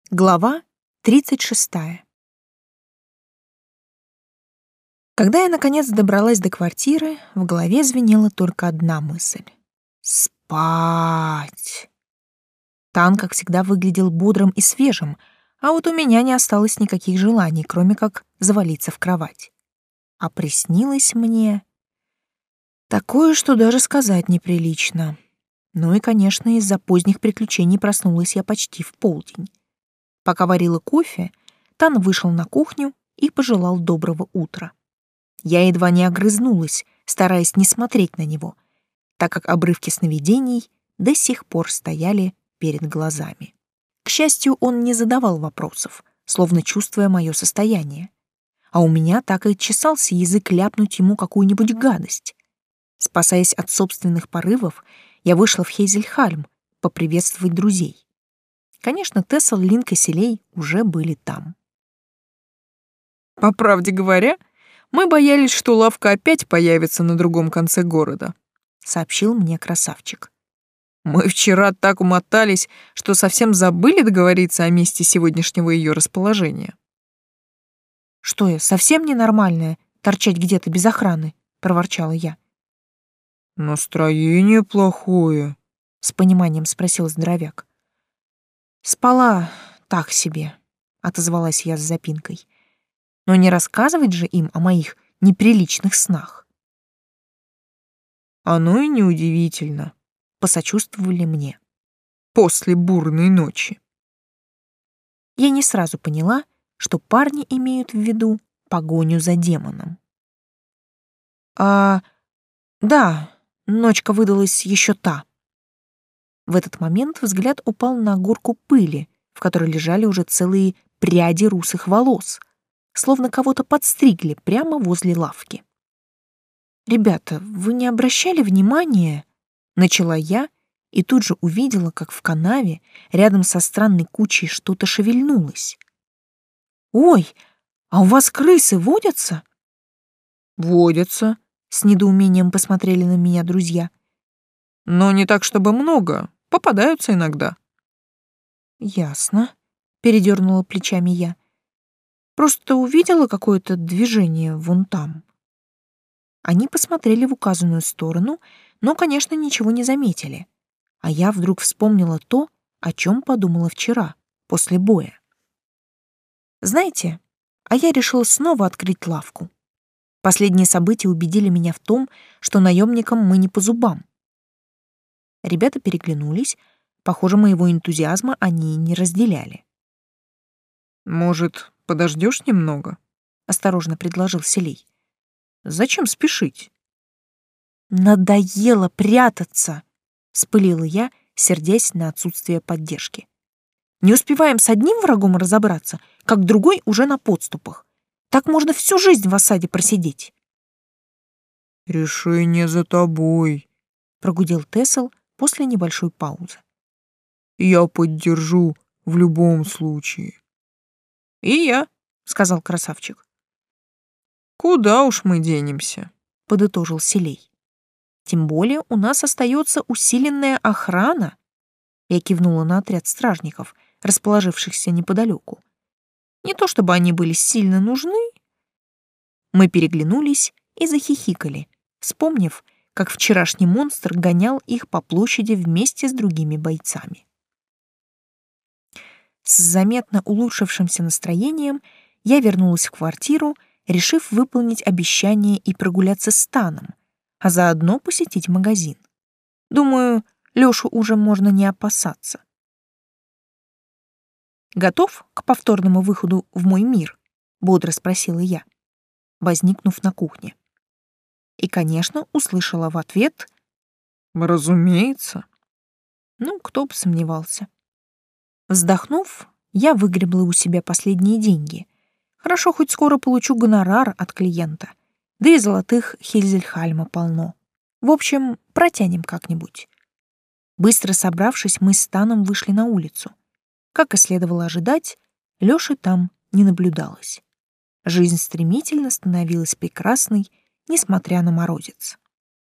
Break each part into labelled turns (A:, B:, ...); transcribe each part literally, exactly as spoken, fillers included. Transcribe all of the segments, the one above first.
A: Глава тридцать шестая. Когда я, наконец, добралась до квартиры, в голове звенела только одна мысль — спать. Тан, как всегда, выглядел бодрым и свежим, а вот у меня не осталось никаких желаний, кроме как завалиться в кровать. А приснилось мне такое, что даже сказать неприлично. Ну и, конечно, из-за поздних приключений проснулась я почти в полдень. Пока варила кофе, Тан вышел на кухню и пожелал доброго утра. Я едва не огрызнулась, стараясь не смотреть на него, так как обрывки сновидений до сих пор стояли перед глазами. К счастью, он не задавал вопросов, словно чувствуя мое состояние. А у меня так и чесался язык ляпнуть ему какую-нибудь гадость. Спасаясь от собственных порывов, я вышла в Хейзельхальм поприветствовать друзей. Конечно, Тессел, Линк и Селей уже были там.
B: По правде говоря, мы боялись, что лавка опять появится на другом конце города,
A: сообщил мне красавчик.
B: Мы вчера так умотались, что совсем забыли договориться о месте сегодняшнего ее расположения.
A: Что я, совсем ненормальная, торчать где-то без охраны, проворчала я.
B: Настроение плохое,
A: с пониманием спросил здоровяк. Спала так себе, отозвалась я с запинкой. Но не рассказывать же им о моих неприличных снах.
B: Оно и неудивительно,
A: посочувствовали мне.
B: После бурной ночи.
A: Я не сразу поняла, что парни имеют в виду погоню за демоном. А, да, ночка выдалась еще та. В этот момент взгляд упал на горку пыли, в которой лежали уже целые пряди русых волос, словно кого-то подстригли прямо возле лавки. «Ребята, вы не обращали внимания?» — начала я и тут же увидела, как в канаве рядом со странной кучей что-то шевельнулось. «Ой, а у вас крысы водятся?»
B: «Водятся», — с недоумением посмотрели на меня друзья. «Но не так, чтобы много. Попадаются иногда».
A: «Ясно», — передернула плечами я. «Просто увидела какое-то движение вон там». Они посмотрели в указанную сторону, но, конечно, ничего не заметили. А я вдруг вспомнила то, о чем подумала вчера, после боя. Знаете, а я решила снова открыть лавку. Последние события убедили меня в том, что наемникам мы не по зубам. Ребята переглянулись. Похоже, моего энтузиазма они не разделяли.
B: «Может, подождешь немного?» — осторожно предложил Селей. «Зачем спешить?»
A: «Надоело прятаться!» — вспылила я, сердясь на отсутствие поддержки. «Не успеваем с одним врагом разобраться, как другой уже на подступах. Так можно всю жизнь в осаде просидеть».
B: «Решение за тобой»,
A: — прогудел Тессел после небольшой паузы.
B: «Я поддержу в любом случае».
A: «И я», — сказал красавчик.
B: «Куда уж мы денемся?»
A: — подытожил Селей. «Тем более у нас остается усиленная охрана». Я кивнула на отряд стражников, расположившихся неподалеку. Не то чтобы они были сильно нужны. Мы переглянулись и захихикали, вспомнив, как вчерашний монстр гонял их по площади вместе с другими бойцами. С заметно улучшившимся настроением я вернулась в квартиру, решив выполнить обещание и прогуляться с Таном, а заодно посетить магазин. Думаю, Лёшу уже можно не опасаться. «Готов к повторному выходу в мой мир?» — бодро спросила я, возникнув на кухне. И, конечно, услышала в ответ:
B: «Разумеется».
A: Ну, кто бы сомневался. Вздохнув, я выгребла у себя последние деньги. Хорошо, хоть скоро получу гонорар от клиента. Да и золотых Хейзельхальма полно. В общем, протянем как-нибудь. Быстро собравшись, мы с Таном вышли на улицу. Как и следовало ожидать, Лёши там не наблюдалось. Жизнь стремительно становилась прекрасной, несмотря на морозец.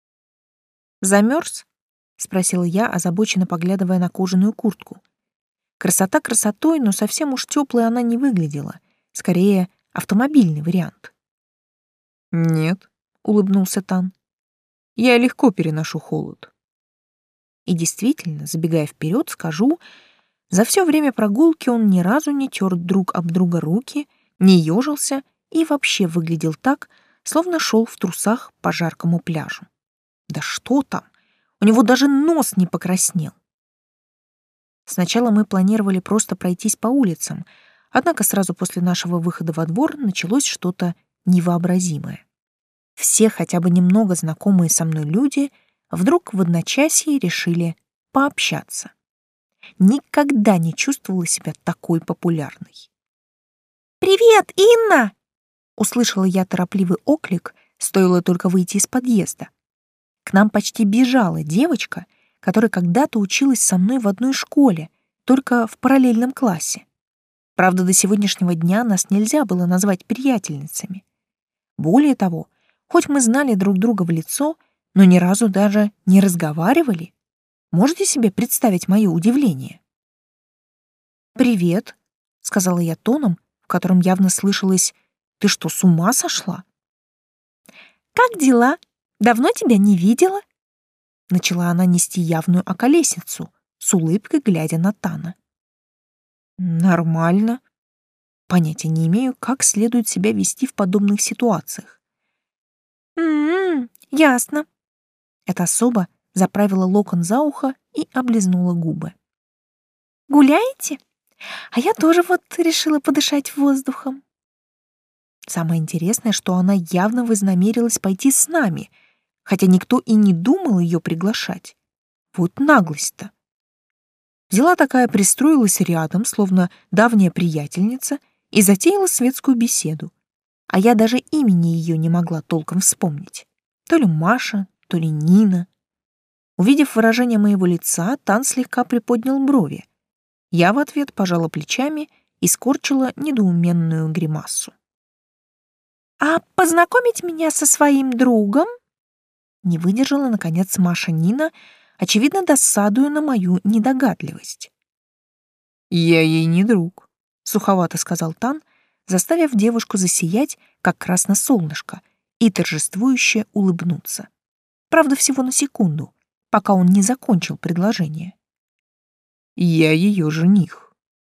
A: «Замёрз?» — спросила я, озабоченно поглядывая на кожаную куртку. Красота красотой, но совсем уж теплой она не выглядела. Скорее, автомобильный вариант.
B: «Нет», — улыбнулся Тан. «Я легко переношу холод».
A: И действительно, забегая вперед, скажу, за все время прогулки он ни разу не тер друг об друга руки, не ежился и вообще выглядел так, словно шел в трусах по жаркому пляжу. Да что там, у него даже нос не покраснел. Сначала мы планировали просто пройтись по улицам, однако сразу после нашего выхода во двор началось что-то невообразимое. Все хотя бы немного знакомые со мной люди вдруг в одночасье решили пообщаться. Никогда не чувствовала себя такой популярной. «Привет, Инна!» — услышала я торопливый оклик, стоило только выйти из подъезда. К нам почти бежала девочка, которая когда-то училась со мной в одной школе, только в параллельном классе. Правда, до сегодняшнего дня нас нельзя было назвать приятельницами. Более того, хоть мы знали друг друга в лицо, но ни разу даже не разговаривали. Можете себе представить мое удивление? «Привет», — сказала я тоном, в котором явно слышалось: «Ты что, с ума сошла?» «Как дела? Давно тебя не видела?» Начала она нести явную околесицу, с улыбкой глядя на Тана. «Нормально. Понятия не имею, как следует себя вести в подобных ситуациях». «М-м, ясно». Эта особа заправила локон за ухо и облизнула губы. «Гуляете? А я тоже вот решила подышать воздухом». Самое интересное, что она явно вознамерилась пойти с нами, хотя никто и не думал ее приглашать. Вот наглость-то. Взяла такая, пристроилась рядом, словно давняя приятельница, и затеяла светскую беседу. А я даже имени ее не могла толком вспомнить. То ли Маша, то ли Нина. Увидев выражение моего лица, Тан слегка приподнял брови. Я в ответ пожала плечами и скорчила недоуменную гримасу. «А познакомить меня со своим другом?» Не выдержала, наконец, Маша Нина, очевидно, досадуя на мою недогадливость.
B: «Я ей не друг»,
A: — суховато сказал Тан, заставив девушку засиять, как красное солнышко, и торжествующе улыбнуться. Правда, всего на секунду, пока он не закончил предложение.
B: «Я ее жених».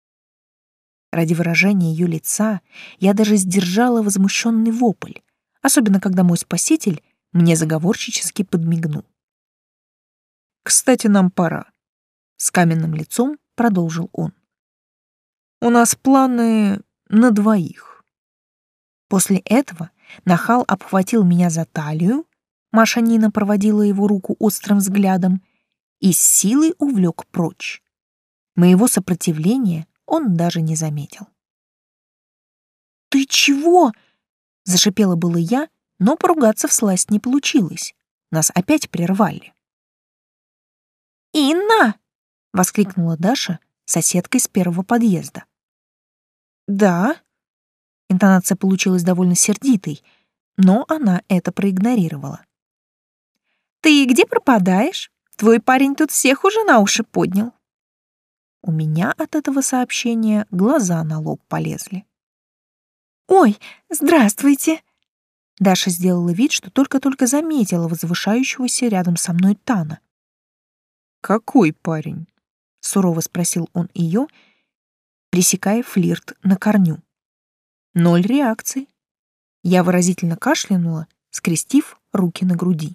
A: Ради выражения ее лица я даже сдержала возмущенный вопль, особенно когда мой спаситель мне заговорщически подмигнул.
B: «Кстати, нам пора», — с каменным лицом продолжил он. «У нас планы на двоих».
A: После этого нахал обхватил меня за талию, Маша Нина проводила его руку острым взглядом и с силой увлек прочь. Моего сопротивления он даже не заметил. «Ты чего?» — зашипела было я, но поругаться всласть не получилось. Нас опять прервали. «Инна!» — воскликнула Даша, соседка из первого подъезда. «Да?» — интонация получилась довольно сердитой, но она это проигнорировала. «Ты где пропадаешь? Твой парень тут всех уже на уши поднял». У меня от этого сообщения глаза на лоб полезли. «Ой, здравствуйте!» Даша сделала вид, что только-только заметила возвышающегося рядом со мной Тана.
B: «Какой парень?»
A: — сурово спросил он ее, пресекая флирт на корню. Ноль реакций. Я выразительно кашлянула, скрестив руки на груди.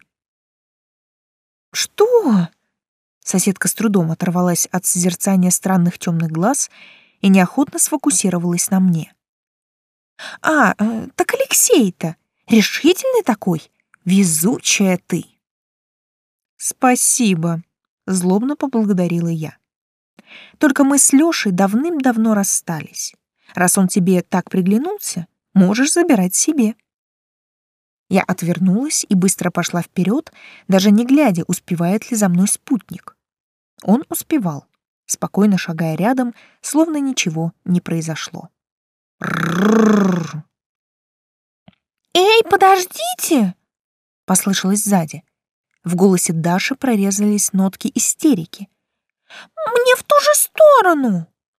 A: «Что?» Соседка с трудом оторвалась от созерцания странных темных глаз и неохотно сфокусировалась на мне. «А, э, так Алексей-то! Решительный такой! Везучая ты!» «Спасибо!» — злобно поблагодарила я. «Только мы с Лешей давным-давно расстались. Раз он тебе так приглянулся, можешь забирать себе». Я отвернулась и быстро пошла вперед, даже не глядя, успевает ли за мной спутник. Он успевал, спокойно шагая рядом, словно ничего не произошло. «Рррррр!» «Эй, подождите!» — послышалось сзади. В голосе Даши прорезались нотки истерики. «Мне в ту же сторону!»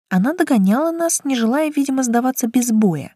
A: Она догоняла нас, не желая, видимо, сдаваться без боя.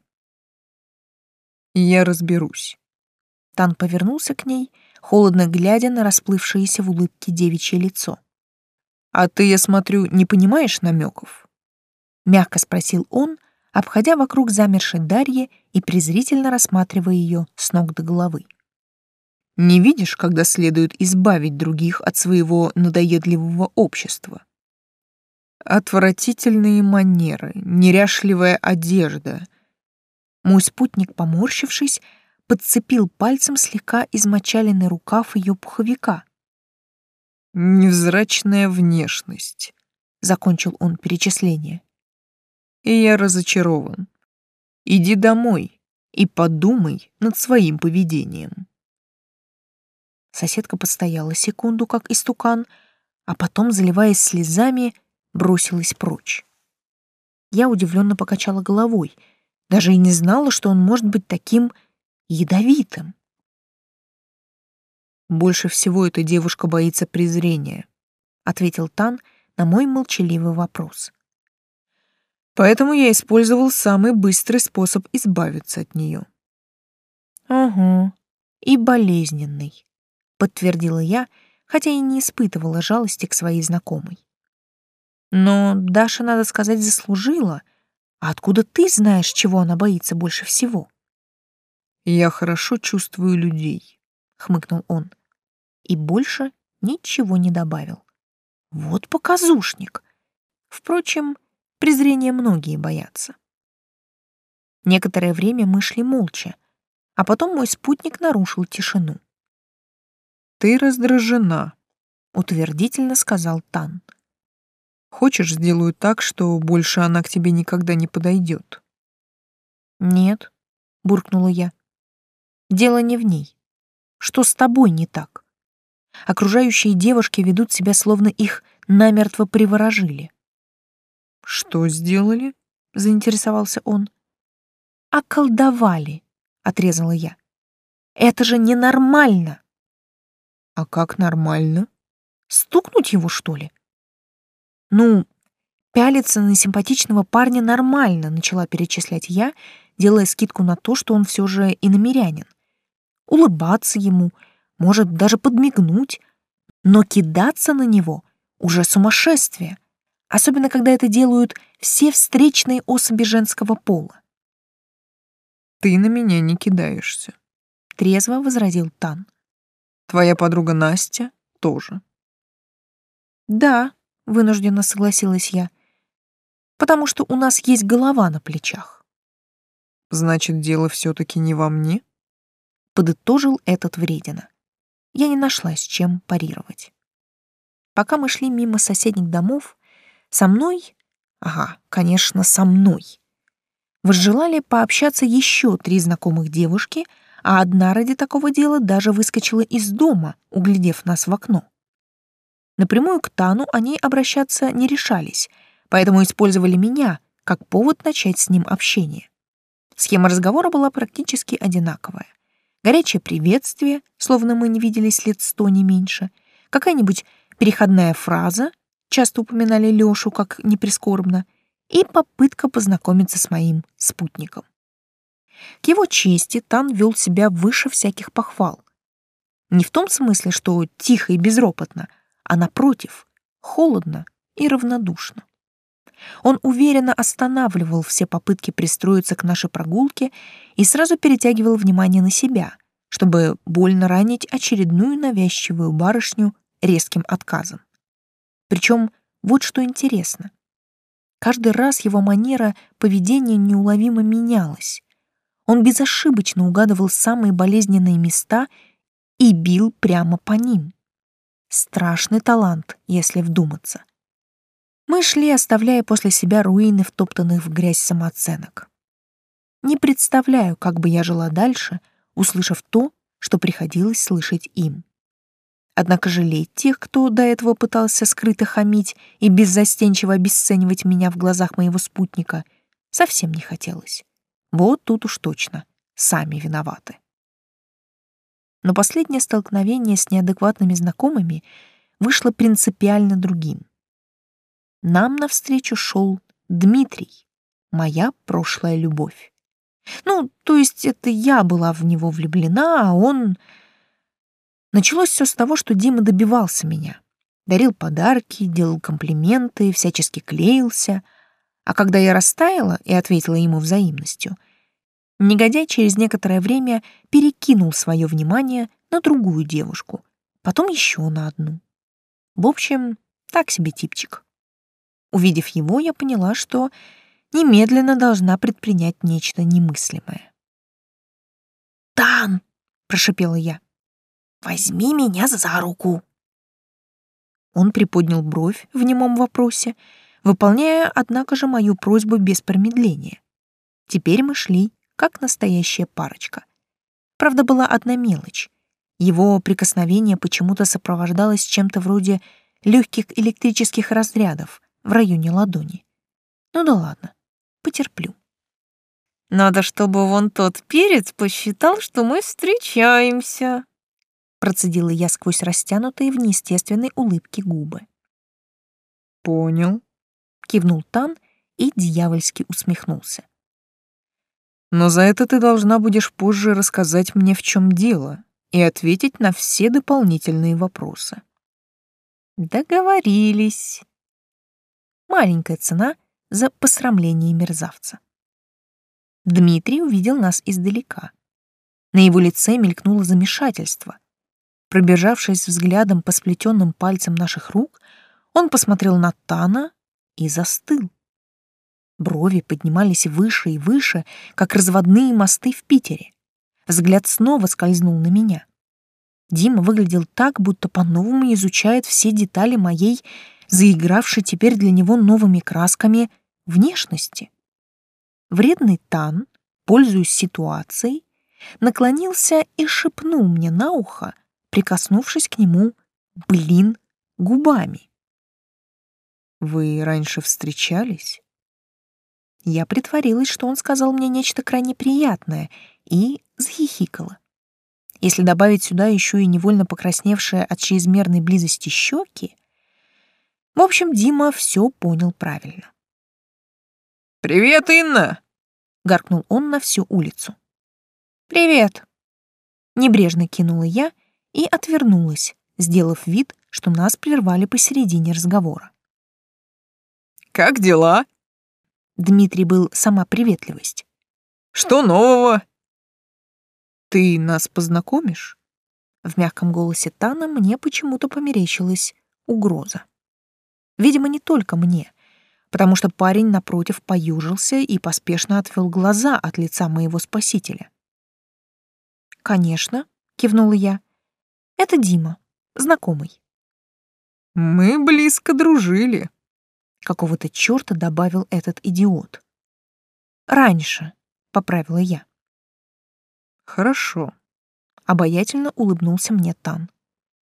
B: «Я разберусь».
A: Тан повернулся к ней, холодно глядя на расплывшееся в улыбке девичье лицо.
B: «А ты, я смотрю, не понимаешь намеков?»
A: Мягко спросил он, обходя вокруг замершей Дарьи и презрительно рассматривая ее с ног до головы.
B: «Не видишь, когда следует избавить других от своего надоедливого общества? Отвратительные манеры, неряшливая одежда».
A: Мой спутник, поморщившись, подцепил пальцем слегка измочаленный рукав ее пуховика.
B: «Невзрачная внешность», — закончил он перечисление. «И я разочарован. Иди домой и подумай над своим поведением».
A: Соседка постояла секунду, как истукан, а потом, заливаясь слезами, бросилась прочь. Я удивленно покачала головой, даже и не знала, что он может быть таким ядовитым.
B: «Больше всего эта девушка боится презрения», — ответил Тан на мой молчаливый вопрос. «Поэтому я использовал самый быстрый способ избавиться от нее».
A: «Угу, и болезненный», — подтвердила я, хотя и не испытывала жалости к своей знакомой. «Но Даша, надо сказать, заслужила. А откуда ты знаешь, чего она боится больше всего?»
B: «Я хорошо чувствую людей», — хмыкнул он.
A: И больше ничего не добавил. Вот показушник. Впрочем, презрения многие боятся. Некоторое время мы шли молча, а потом мой спутник нарушил тишину.
B: «Ты раздражена», —
A: утвердительно сказал Тан.
B: «Хочешь, сделаю так, что больше она к тебе никогда не подойдет?»
A: «Нет», — буркнула я. «Дело не в ней. Что с тобой не так? Окружающие девушки ведут себя, словно их намертво приворожили».
B: «Что сделали?»
A: — заинтересовался он. «Околдовали», — отрезала я. «Это же ненормально!»
B: «А как нормально?»
A: «Стукнуть его, что ли?» «Ну, пялиться на симпатичного парня нормально», — начала перечислять я, делая скидку на то, что он все же иномирянин. Улыбаться ему, может, даже подмигнуть, но кидаться на него — уже сумасшествие, особенно когда это делают все встречные особи женского пола.
B: «Ты на меня не кидаешься»,
A: — трезво возразил Тан.
B: «Твоя подруга Настя тоже».
A: «Да», — вынужденно согласилась я, «потому что у нас есть голова на плечах».
B: «Значит, дело все-таки не во мне?»
A: — подытожил этот вредина. Я не нашла с чем парировать. Пока мы шли мимо соседних домов, со мной, ага, конечно, со мной, возжелали пообщаться еще три знакомых девушки, а одна ради такого дела даже выскочила из дома, углядев нас в окно. Напрямую к Тану они обращаться не решались, поэтому использовали меня как повод начать с ним общение. Схема разговора была практически одинаковая. Горячее приветствие, словно мы не виделись лет сто, не меньше, какая-нибудь переходная фраза, часто упоминали Лёшу, как ни прискорбно, и попытка познакомиться с моим спутником. К его чести Тан вел себя выше всяких похвал. Не в том смысле, что тихо и безропотно, а напротив, холодно и равнодушно. Он уверенно останавливал все попытки пристроиться к нашей прогулке и сразу перетягивал внимание на себя, чтобы больно ранить очередную навязчивую барышню резким отказом. Причем вот что интересно. Каждый раз его манера поведения неуловимо менялась. Он безошибочно угадывал самые болезненные места и бил прямо по ним. Страшный талант, если вдуматься. Мы шли, оставляя после себя руины втоптанных в грязь самооценок. Не представляю, как бы я жила дальше, услышав то, что приходилось слышать им. Однако жалеть тех, кто до этого пытался скрыто хамить и беззастенчиво обесценивать меня в глазах моего спутника, совсем не хотелось. Вот тут уж точно, сами виноваты. Но последнее столкновение с неадекватными знакомыми вышло принципиально другим. Нам навстречу шел Дмитрий, моя прошлая любовь. Ну, то есть это я была в него влюблена, а он... Началось все с того, что Дима добивался меня. Дарил подарки, делал комплименты, всячески клеился. А когда я растаяла и ответила ему взаимностью, негодяй через некоторое время перекинул свое внимание на другую девушку, потом еще на одну. В общем, так себе типчик. Увидев его, я поняла, что немедленно должна предпринять нечто немыслимое. «Тан!» — прошипела я. «Возьми меня за руку!» Он приподнял бровь в немом вопросе, выполняя, однако же, мою просьбу без промедления. Теперь мы шли, как настоящая парочка. Правда, была одна мелочь. Его прикосновение почему-то сопровождалось чем-то вроде легких электрических разрядов в районе ладони. Ну да ладно, потерплю. «Надо, чтобы вон тот перец посчитал, что мы встречаемся», процедила я сквозь растянутые в неестественной улыбке губы.
B: «Понял», — кивнул Тан и дьявольски усмехнулся. «Но за это ты должна будешь позже рассказать мне, в чем дело, и ответить на все дополнительные вопросы».
A: Договорились. Маленькая цена за посрамление мерзавца. Дмитрий увидел нас издалека. На его лице мелькнуло замешательство. Пробежавшись взглядом по сплетенным пальцам наших рук, он посмотрел на Тана и застыл. Брови поднимались выше и выше, как разводные мосты в Питере. Взгляд снова скользнул на меня. Дима выглядел так, будто по-новому изучает все детали моей, заигравшей теперь для него новыми красками, внешности. Вредный Тан, пользуясь ситуацией, наклонился и шепнул мне на ухо, прикоснувшись к нему, блин, губами.
B: «Вы раньше встречались?»
A: Я притворилась, что он сказал мне нечто крайне приятное, и захихикала. Если добавить сюда еще и невольно покрасневшие от чрезмерной близости щеки, в общем, Дима все понял правильно.
B: «Привет, Инна!»
A: — гаркнул он на всю улицу. «Привет!» — небрежно кинула я и отвернулась, сделав вид, что нас прервали посередине разговора.
B: «Как дела?»
A: Дмитрий был сама приветливость.
B: «Что нового?» «Ты нас познакомишь?»
A: В мягком голосе Тана мне почему-то померещилась угроза. Видимо, не только мне, потому что парень напротив поюжился и поспешно отвел глаза от лица моего спасителя. «Конечно», — кивнула я. «Это Дима, знакомый».
B: «Мы близко дружили»,
A: — какого-то чёрта добавил этот идиот. «Раньше», — поправила я.
B: «Хорошо»,
A: — обаятельно улыбнулся мне Тан.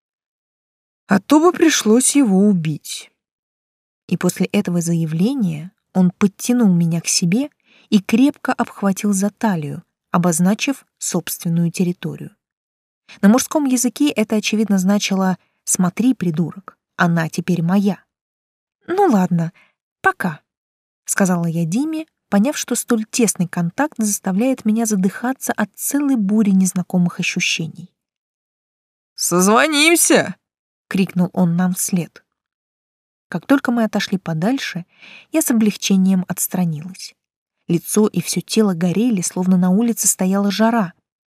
B: «А то бы пришлось его убить».
A: И после этого заявления он подтянул меня к себе и крепко обхватил за талию, обозначив собственную территорию. На мужском языке это, очевидно, значило «смотри, придурок, она теперь моя». «Ну ладно, пока», — сказала я Диме, поняв, что столь тесный контакт заставляет меня задыхаться от целой бури незнакомых ощущений.
B: «Созвонимся!» —
A: крикнул он нам вслед. Как только мы отошли подальше, я с облегчением отстранилась. Лицо и все тело горели, словно на улице стояла жара.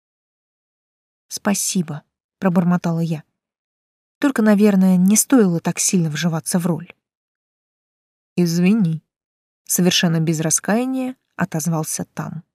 A: «Спасибо», — пробормотала я. Только, наверное, не стоило так сильно вживаться в роль.
B: «Извини»,
A: — совершенно без раскаяния отозвался Тан.